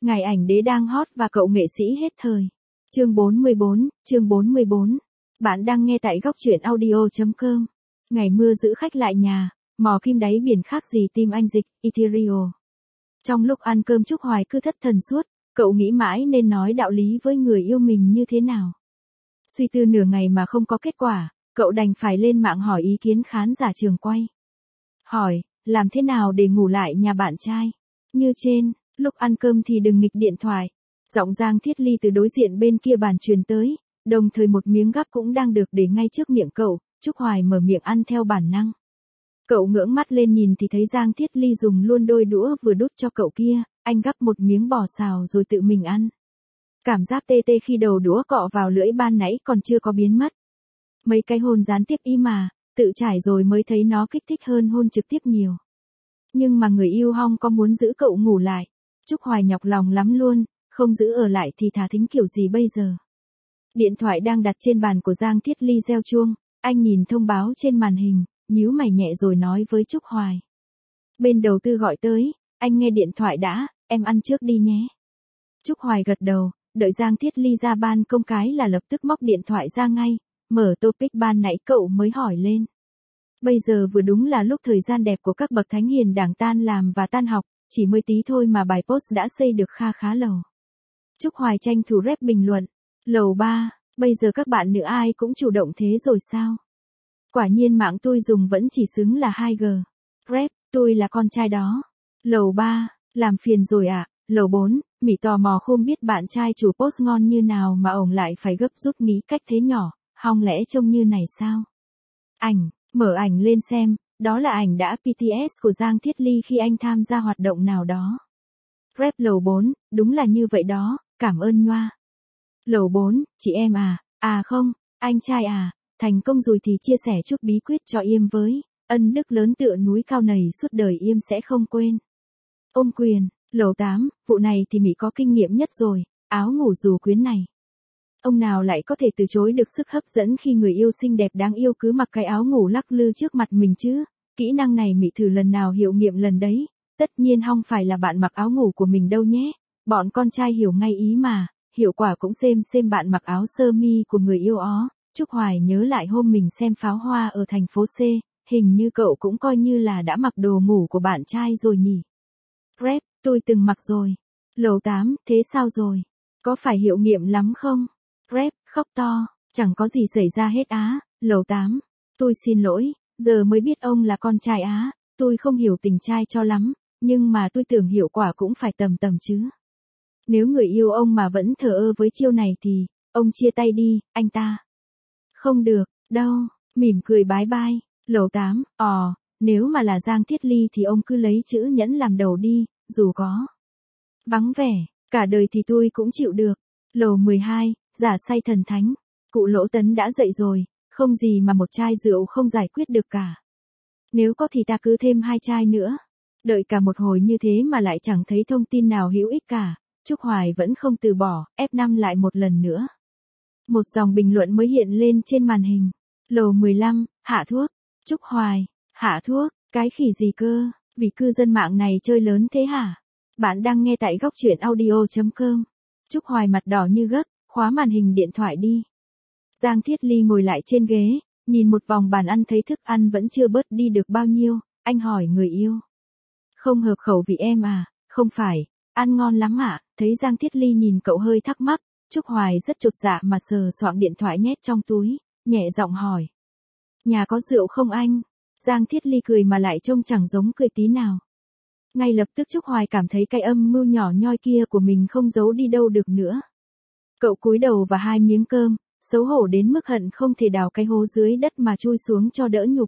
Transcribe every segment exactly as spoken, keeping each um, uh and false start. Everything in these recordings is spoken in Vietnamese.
Ngài ảnh đế đang hot và cậu nghệ sĩ hết thời. Chương bốn mươi bốn, chương bốn mươi bốn. Bạn đang nghe tại góc truyện audio chấm com. Ngày mưa giữ khách lại nhà, mò kim đáy biển khác gì tim anh dịch, Ethereal. Trong lúc ăn cơm Trúc Hoài cứ thất thần suốt, cậu nghĩ mãi nên nói đạo lý với người yêu mình như thế nào. Suy tư nửa ngày mà không có kết quả, cậu đành phải lên mạng hỏi ý kiến khán giả trường quay. Hỏi, làm thế nào để ngủ lại nhà bạn trai? Như trên, lúc ăn cơm thì đừng nghịch điện thoại. Giọng Giang Thiết Ly từ đối diện bên kia bàn truyền tới, đồng thời một miếng gắp cũng đang được để ngay trước miệng cậu. Trúc Hoài mở miệng ăn theo bản năng. Cậu ngưỡng mắt lên nhìn thì thấy Giang Thiết Ly dùng luôn đôi đũa vừa đút cho cậu kia, anh gắp một miếng bò xào rồi tự mình ăn. Cảm giác tê tê khi đầu đũa cọ vào lưỡi ban nãy còn chưa có biến mất. Mấy cái hôn gián tiếp y mà, tự trải rồi mới thấy nó kích thích hơn hôn trực tiếp nhiều. Nhưng mà người yêu Hong có muốn giữ cậu ngủ lại. Trúc Hoài nhọc lòng lắm luôn, không giữ ở lại thì thả thính kiểu gì bây giờ. Điện thoại đang đặt trên bàn của Giang Thiết Ly reo chuông, anh nhìn thông báo trên màn hình, nhíu mày nhẹ rồi nói với Trúc Hoài. Bên đầu tư gọi tới, anh nghe điện thoại đã, em ăn trước đi nhé. Trúc Hoài gật đầu, đợi Giang Thiết Ly ra ban công cái là lập tức móc điện thoại ra ngay, mở topic ban nãy cậu mới hỏi lên. Bây giờ vừa đúng là lúc thời gian đẹp của các bậc thánh hiền đảng tan làm và tan học, chỉ mới tí thôi mà bài post đã xây được kha khá lầu. Trúc Hoài tranh thủ rep bình luận, lầu ba, bây giờ các bạn nữ ai cũng chủ động thế rồi sao? Quả nhiên mạng tôi dùng vẫn chỉ xứng là hai G. Rep, tôi là con trai đó. Lầu ba, làm phiền rồi ạ. À? Lầu bốn, Mỉ tò mò không biết bạn trai chủ post ngon như nào mà ổng lại phải gấp rút nghĩ cách thế nhỏ, Hong lẽ trông như này sao? Ảnh, mở ảnh lên xem, đó là ảnh đã pê tê ét của Giang Thiết Ly khi anh tham gia hoạt động nào đó. Rep lầu bốn, đúng là như vậy đó, cảm ơn nhoa. Lầu bốn, chị em à, à không, anh trai à, thành công rồi thì chia sẻ chút bí quyết cho Yêm với, ân đức lớn tựa núi cao này suốt đời Yêm sẽ không quên. Ôm quyền, lầu tám, vụ này thì Mỉ có kinh nghiệm nhất rồi, áo ngủ dù quyến này. Ông nào lại có thể từ chối được sức hấp dẫn khi người yêu xinh đẹp đáng yêu cứ mặc cái áo ngủ lắc lư trước mặt mình chứ, kỹ năng này Mỉ thử lần nào hiệu nghiệm lần đấy, tất nhiên không phải là bạn mặc áo ngủ của mình đâu nhé, bọn con trai hiểu ngay ý mà, hiệu quả cũng xem xem bạn mặc áo sơ mi của người yêu ó. Trúc Hoài nhớ lại hôm mình xem pháo hoa ở thành phố C, hình như cậu cũng coi như là đã mặc đồ ngủ của bạn trai rồi nhỉ. Rep, tôi từng mặc rồi. Lầu tám, thế sao rồi? Có phải hiệu nghiệm lắm không? Rep, khóc to, chẳng có gì xảy ra hết á. Lầu tám, tôi xin lỗi, giờ mới biết ông là con trai á, tôi không hiểu tình trai cho lắm, nhưng mà tôi tưởng hiệu quả cũng phải tầm tầm chứ. Nếu người yêu ông mà vẫn thờ ơ với chiêu này thì, ông chia tay đi, anh ta. Không được, đâu, mỉm cười bái bai. Lầu tám, ò, nếu mà là Giang Thiết Ly thì ông cứ lấy chữ nhẫn làm đầu đi, dù có vắng vẻ, cả đời thì tôi cũng chịu được. Lầu mười hai, giả say thần thánh, cụ Lỗ Tấn đã dậy rồi, không gì mà một chai rượu không giải quyết được cả. Nếu có thì ta cứ thêm hai chai nữa. Đợi cả một hồi như thế mà lại chẳng thấy thông tin nào hữu ích cả, Trúc Hoài vẫn không từ bỏ, ép năm lại một lần nữa. Một dòng bình luận mới hiện lên trên màn hình. Lầu mười lăm, hạ thuốc. Trúc Hoài, hạ thuốc, cái khỉ gì cơ, vì cư dân mạng này chơi lớn thế hả? Bạn đang nghe tại góc truyện audio chấm com. Trúc Hoài mặt đỏ như gấc, khóa màn hình điện thoại đi. Giang Thiết Ly ngồi lại trên ghế, nhìn một vòng bàn ăn thấy thức ăn vẫn chưa bớt đi được bao nhiêu, anh hỏi người yêu. Không hợp khẩu vị em à? Không phải, ăn ngon lắm ạ. À? Thấy Giang Thiết Ly nhìn cậu hơi thắc mắc, Trúc Hoài rất chột dạ mà sờ soạng điện thoại nhét trong túi, nhẹ giọng hỏi. Nhà có rượu không anh? Giang Thiết Ly cười mà lại trông chẳng giống cười tí nào. Ngay lập tức Trúc Hoài cảm thấy cái âm mưu nhỏ nhoi kia của mình không giấu đi đâu được nữa. Cậu cúi đầu và hai miếng cơm, xấu hổ đến mức hận không thể đào cái hố dưới đất mà chui xuống cho đỡ nhục.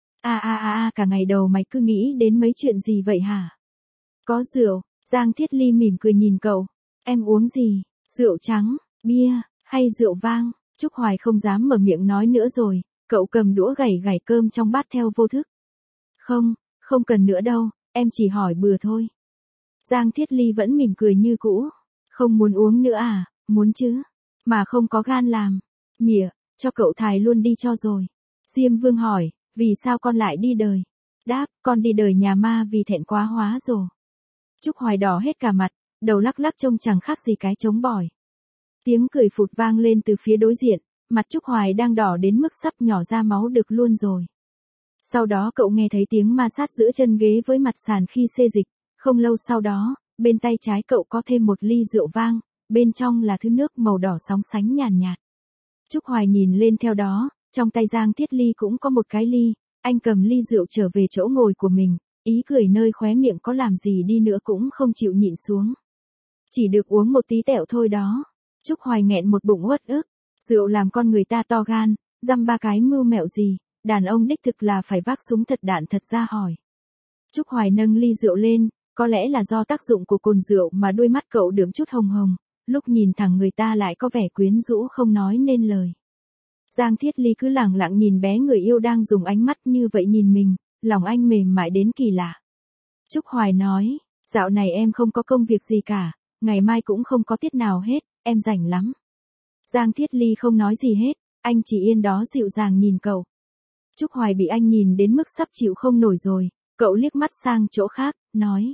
A a a a cả ngày đầu mày cứ nghĩ đến mấy chuyện gì vậy hả? Có rượu, Giang Thiết Ly mỉm cười nhìn cậu. Em uống gì? Rượu trắng, bia, hay rượu vang? Trúc Hoài không dám mở miệng nói nữa rồi, cậu cầm đũa gảy gảy cơm trong bát theo vô thức. Không, không cần nữa đâu, em chỉ hỏi bừa thôi. Giang Thiết Ly vẫn mỉm cười như cũ. Không muốn uống nữa à? Muốn chứ, mà không có gan làm. Mỉa, cho cậu thải luôn đi cho rồi. Diêm Vương hỏi, vì sao con lại đi đời? Đáp, con đi đời nhà ma vì thẹn quá hóa rồi. Trúc Hoài đỏ hết cả mặt, đầu lắc lắc trông chẳng khác gì cái trống bỏi. Tiếng cười phụt vang lên từ phía đối diện, mặt Trúc Hoài đang đỏ đến mức sắp nhỏ ra máu được luôn rồi. Sau đó cậu nghe thấy tiếng ma sát giữa chân ghế với mặt sàn khi xê dịch, không lâu sau đó, bên tay trái cậu có thêm một ly rượu vang, bên trong là thứ nước màu đỏ sóng sánh nhàn nhạt. Trúc Hoài nhìn lên theo đó, trong tay Giang Thiết Ly cũng có một cái ly, anh cầm ly rượu trở về chỗ ngồi của mình, ý cười nơi khóe miệng có làm gì đi nữa cũng không chịu nhịn xuống. Chỉ được uống một tí tẹo thôi đó. Trúc Hoài nghẹn một bụng uất ức, rượu làm con người ta to gan, dăm ba cái mưu mẹo gì, đàn ông đích thực là phải vác súng thật đạn thật ra hỏi. Trúc Hoài nâng ly rượu lên, có lẽ là do tác dụng của cồn rượu mà đôi mắt cậu đượm chút hồng hồng, lúc nhìn thẳng người ta lại có vẻ quyến rũ không nói nên lời. Giang Thiết Ly cứ lẳng lặng nhìn bé người yêu đang dùng ánh mắt như vậy nhìn mình, lòng anh mềm mại đến kỳ lạ. Trúc Hoài nói, dạo này em không có công việc gì cả, ngày mai cũng không có tiết nào hết, em rảnh lắm. Giang Thiết Ly không nói gì hết, anh chỉ yên đó dịu dàng nhìn cậu. Trúc Hoài bị anh nhìn đến mức sắp chịu không nổi rồi, cậu liếc mắt sang chỗ khác, nói.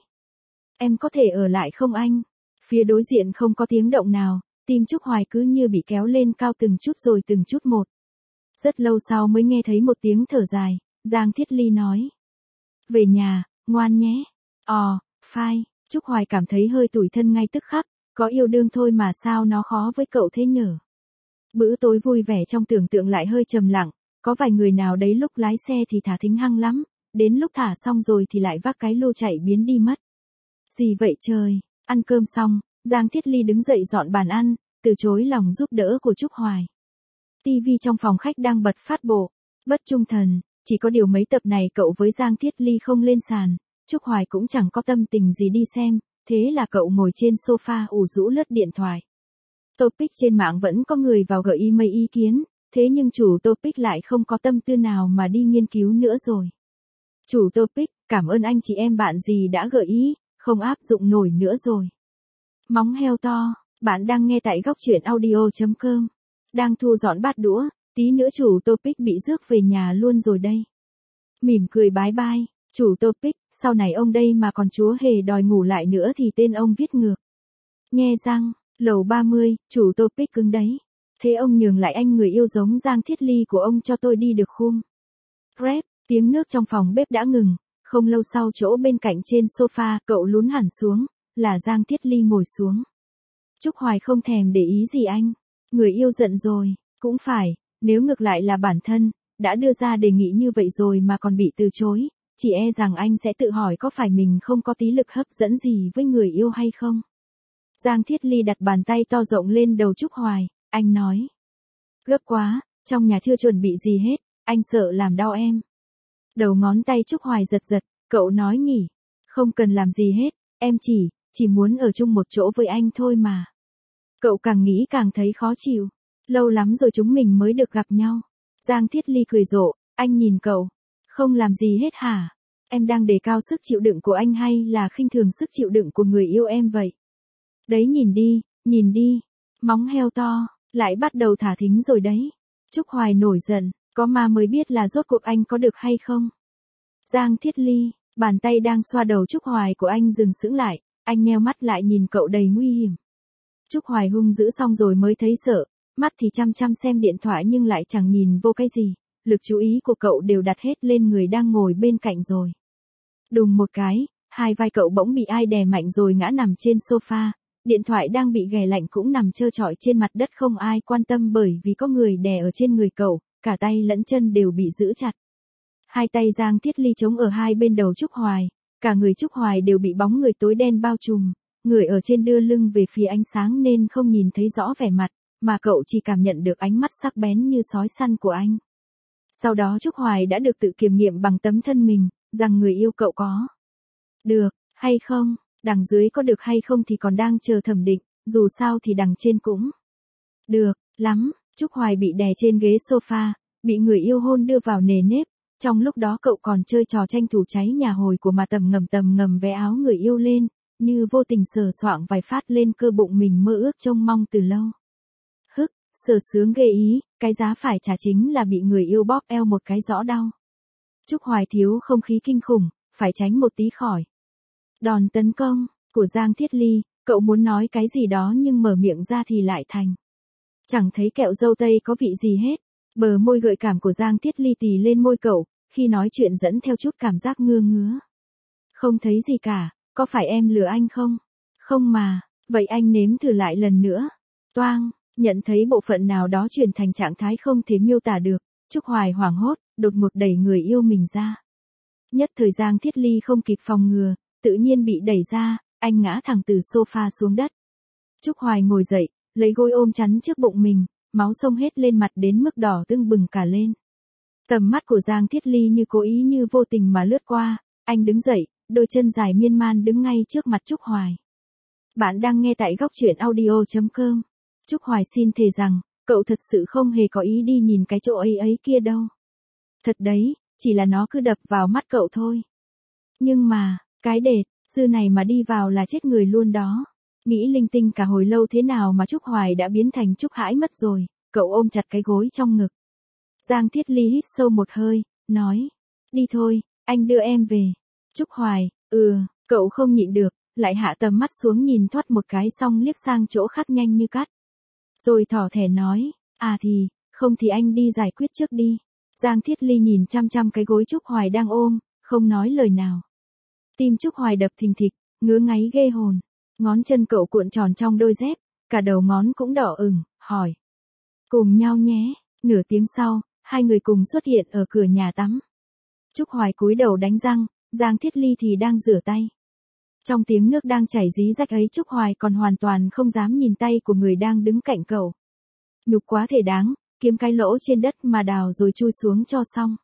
Em có thể ở lại không anh? Phía đối diện không có tiếng động nào, tim Trúc Hoài cứ như bị kéo lên cao từng chút rồi từng chút một. Rất lâu sau mới nghe thấy một tiếng thở dài, Giang Thiết Ly nói. Về nhà, ngoan nhé. Ồ, phai, Trúc Hoài cảm thấy hơi tủi thân ngay tức khắc, có yêu đương thôi mà sao nó khó với cậu thế nhở. Bữa tối vui vẻ trong tưởng tượng lại hơi trầm lặng, có vài người nào đấy lúc lái xe thì thả thính hăng lắm, đến lúc thả xong rồi thì lại vác cái lô chạy biến đi mất. Gì vậy trời, ăn cơm xong, Giang Thiết Ly đứng dậy dọn bàn ăn, từ chối lòng giúp đỡ của Trúc Hoài. Tivi trong phòng khách đang bật phát bộ, Bất Trung Thần, chỉ có điều mấy tập này cậu với Giang Thiết Ly không lên sàn, Trúc Hoài cũng chẳng có tâm tình gì đi xem, thế là cậu ngồi trên sofa ủ rũ lướt điện thoại. Topic trên mạng vẫn có người vào gợi ý mấy ý kiến, thế nhưng chủ topic lại không có tâm tư nào mà đi nghiên cứu nữa rồi. Chủ topic, cảm ơn anh chị em bạn gì đã gợi ý, không áp dụng nổi nữa rồi. Móng heo to, bạn đang nghe tại góc truyện audio chấm com. Đang thu dọn bát đũa, tí nữa chủ topic bị rước về nhà luôn rồi đây. Mỉm cười bái bai, chủ topic, sau này ông đây mà còn chúa hề đòi ngủ lại nữa thì tên ông viết ngược. Nghe răng, lầu ba mươi, chủ topic cứng đấy. Thế ông nhường lại anh người yêu giống Giang Thiết Ly của ông cho tôi đi được không? Rep, tiếng nước trong phòng bếp đã ngừng, không lâu sau chỗ bên cạnh trên sofa cậu lún hẳn xuống, là Giang Thiết Ly ngồi xuống. Trúc Hoài không thèm để ý gì anh, người yêu giận rồi, cũng phải, nếu ngược lại là bản thân, đã đưa ra đề nghị như vậy rồi mà còn bị từ chối, chỉ e rằng anh sẽ tự hỏi có phải mình không có tí lực hấp dẫn gì với người yêu hay không. Giang Thiết Ly đặt bàn tay to rộng lên đầu Trúc Hoài, anh nói. Gấp quá, trong nhà chưa chuẩn bị gì hết, anh sợ làm đau em. Đầu ngón tay Trúc Hoài giật giật, cậu nói nghỉ. Không cần làm gì hết, em chỉ, chỉ muốn ở chung một chỗ với anh thôi mà. Cậu càng nghĩ càng thấy khó chịu. Lâu lắm rồi chúng mình mới được gặp nhau. Giang Thiết Ly cười rộ, anh nhìn cậu. Không làm gì hết hả? Em đang đề cao sức chịu đựng của anh hay là khinh thường sức chịu đựng của người yêu em vậy? Đấy nhìn đi, nhìn đi. Móng heo to, lại bắt đầu thả thính rồi đấy. Trúc Hoài nổi giận, có ma mới biết là rốt cuộc anh có được hay không? Giang Thiết Ly, bàn tay đang xoa đầu Trúc Hoài của anh dừng sững lại, anh nheo mắt lại nhìn cậu đầy nguy hiểm. Trúc Hoài hung dữ xong rồi mới thấy sợ, mắt thì chăm chăm xem điện thoại nhưng lại chẳng nhìn vô cái gì, lực chú ý của cậu đều đặt hết lên người đang ngồi bên cạnh rồi. Đùng một cái, hai vai cậu bỗng bị ai đè mạnh rồi ngã nằm trên sofa, điện thoại đang bị ghè lạnh cũng nằm trơ trọi trên mặt đất không ai quan tâm bởi vì có người đè ở trên người cậu, cả tay lẫn chân đều bị giữ chặt. Hai tay Giang Thiết Ly chống ở hai bên đầu Trúc Hoài, cả người Trúc Hoài đều bị bóng người tối đen bao trùm, người ở trên đưa lưng về phía ánh sáng nên không nhìn thấy rõ vẻ mặt, mà cậu chỉ cảm nhận được ánh mắt sắc bén như sói săn của anh. Sau đó Trúc Hoài đã được tự kiểm nghiệm bằng tấm thân mình, rằng người yêu cậu có được hay không, đằng dưới có được hay không thì còn đang chờ thẩm định, dù sao thì đằng trên cũng được lắm. Trúc Hoài bị đè trên ghế sofa, bị người yêu hôn đưa vào nề nếp, trong lúc đó cậu còn chơi trò tranh thủ cháy nhà hồi của mà tầm ngầm tầm ngầm vé áo người yêu lên, như vô tình sờ soạng vài phát lên cơ bụng mình mơ ước trông mong từ lâu. Hức, sờ sướng ghê ý, cái giá phải trả chính là bị người yêu bóp eo một cái rõ đau. Trúc Hoài thiếu không khí kinh khủng, phải tránh một tí khỏi đòn tấn công của Giang Thiết Ly, Cậu muốn nói cái gì đó nhưng mở miệng ra thì lại thành. Chẳng thấy kẹo dâu tây có vị gì hết. Bờ môi gợi cảm của Giang Thiết Ly tì lên môi cậu, khi nói chuyện dẫn theo chút cảm giác ngưa ngứa. Không thấy gì cả, có phải em lừa anh không? Không mà, vậy anh nếm thử lại lần nữa. Toang, nhận thấy bộ phận nào đó chuyển thành trạng thái không thể miêu tả được, Trúc Hoài hoảng hốt, đột ngột đẩy người yêu mình ra. Nhất thời Giang Thiết Ly không kịp phòng ngừa, tự nhiên bị đẩy ra, anh ngã thẳng từ sofa xuống đất. Trúc Hoài ngồi dậy, lấy gối ôm chắn trước bụng mình, máu xông hết lên mặt đến mức đỏ tưng bừng cả lên. Tầm mắt của Giang Thiết Ly như cố ý như vô tình mà lướt qua, anh đứng dậy, đôi chân dài miên man đứng ngay trước mặt Trúc Hoài. Bạn đang nghe tại góc truyện audio chấm com. Trúc Hoài xin thề rằng, cậu thật sự không hề có ý đi nhìn cái chỗ ấy ấy kia đâu. Thật đấy, chỉ là nó cứ đập vào mắt cậu thôi. Nhưng mà, cái đệt, dư này mà đi vào là chết người luôn đó. Nghĩ linh tinh cả hồi lâu thế nào mà Trúc Hoài đã biến thành Trúc Hãi mất rồi, cậu ôm chặt cái gối trong ngực. Giang Thiết Ly hít sâu một hơi, nói, đi thôi, anh đưa em về. Trúc Hoài, ừ, cậu không nhịn được, lại hạ tầm mắt xuống nhìn thoát một cái xong liếc sang chỗ khác nhanh như cắt. Rồi thỏ thẻ nói, à thì, không thì anh đi giải quyết trước đi. Giang Thiết Ly nhìn chăm chăm cái gối Trúc Hoài đang ôm, không nói lời nào. Tim Trúc Hoài đập thình thịch, ngứa ngáy ghê hồn. Ngón chân cậu cuộn tròn trong đôi dép, cả đầu ngón cũng đỏ ửng, hỏi. Cùng nhau nhé. Nửa tiếng sau, hai người cùng xuất hiện ở cửa nhà tắm. Trúc Hoài cúi đầu đánh răng, Giang Thiết Ly thì đang rửa tay. Trong tiếng nước đang chảy rí rách ấy Trúc Hoài còn hoàn toàn không dám nhìn tay của người đang đứng cạnh cậu. Nhục quá thể đáng, kiếm cái lỗ trên đất mà đào rồi chui xuống cho xong.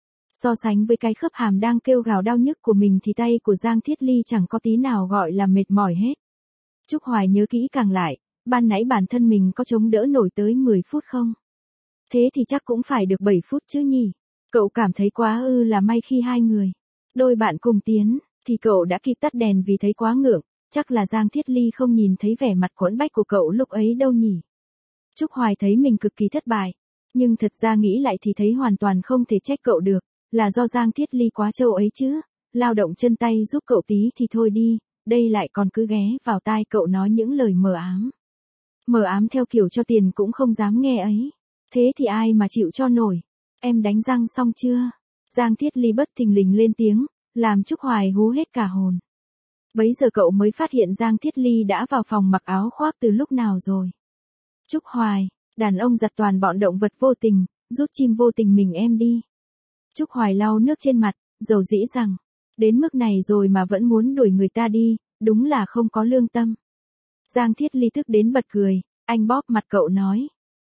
So sánh với cái khớp hàm đang kêu gào đau nhức của mình thì tay của Giang Thiết Ly chẳng có tí nào gọi là mệt mỏi hết. Trúc Hoài nhớ kỹ càng lại, ban nãy bản thân mình có chống đỡ nổi tới mười phút không? Thế thì chắc cũng phải được bảy phút chứ nhỉ? Cậu cảm thấy quá ư là may khi hai người. Đôi bạn cùng tiến, thì cậu đã kịp tắt đèn vì thấy quá ngượng, chắc là Giang Thiết Ly không nhìn thấy vẻ mặt quẫn bách của cậu lúc ấy đâu nhỉ? Trúc Hoài thấy mình cực kỳ thất bại, nhưng thật ra nghĩ lại thì thấy hoàn toàn không thể trách cậu được, là do Giang Thiết Ly quá trâu ấy chứ, lao động chân tay giúp cậu tí thì thôi đi, đây lại còn cứ ghé vào tai cậu nói những lời mờ ám. Mờ ám theo kiểu cho tiền cũng không dám nghe ấy, thế thì ai mà chịu cho nổi, em đánh răng xong chưa? Giang Thiết Ly bất thình lình lên tiếng, làm Trúc Hoài hú hết cả hồn. Bấy giờ cậu mới phát hiện Giang Thiết Ly đã vào phòng mặc áo khoác từ lúc nào rồi. Trúc Hoài, đàn ông giặt toàn bọn động vật vô tình, rút chim vô tình mình em đi. Trúc Hoài lau nước trên mặt, dầu dĩ rằng, đến mức này rồi mà vẫn muốn đuổi người ta đi, đúng là không có lương tâm. Giang Thiết Ly tức đến bật cười, anh bóp mặt cậu nói.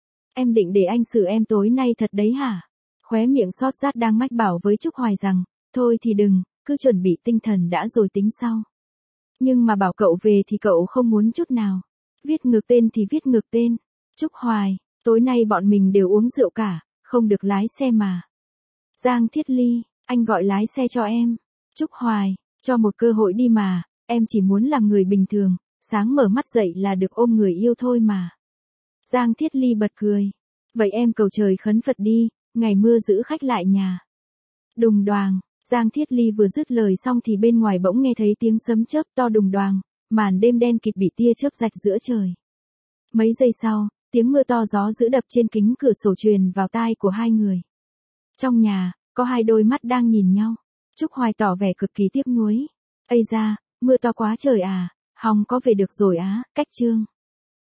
Em định để anh xử em tối nay thật đấy hả? Khóe miệng xót rát đang mách bảo với Trúc Hoài rằng, thôi thì đừng, cứ chuẩn bị tinh thần đã rồi tính sau. Nhưng mà bảo cậu về thì cậu không muốn chút nào. Viết ngược tên thì viết ngược tên. Trúc Hoài, tối nay bọn mình đều uống rượu cả, không được lái xe mà. Giang Thiết Ly, anh gọi lái xe cho em. Trúc Hoài, cho một cơ hội đi mà, em chỉ muốn làm người bình thường, sáng mở mắt dậy là được ôm người yêu thôi mà. Giang Thiết Ly bật cười. Vậy em cầu trời khấn Phật đi, ngày mưa giữ khách lại nhà. Đùng đoàng, Giang Thiết Ly vừa dứt lời xong thì bên ngoài bỗng nghe thấy tiếng sấm chớp to đùng đoàng, màn đêm đen kịt bị tia chớp rạch giữa trời. Mấy giây sau, tiếng mưa to gió dữ đập trên kính cửa sổ truyền vào tai của hai người. Trong nhà, có hai đôi mắt đang nhìn nhau. Trúc Hoài tỏ vẻ cực kỳ tiếc nuối. Ây da, mưa to quá trời à, Hồng có về được rồi á, cách chương.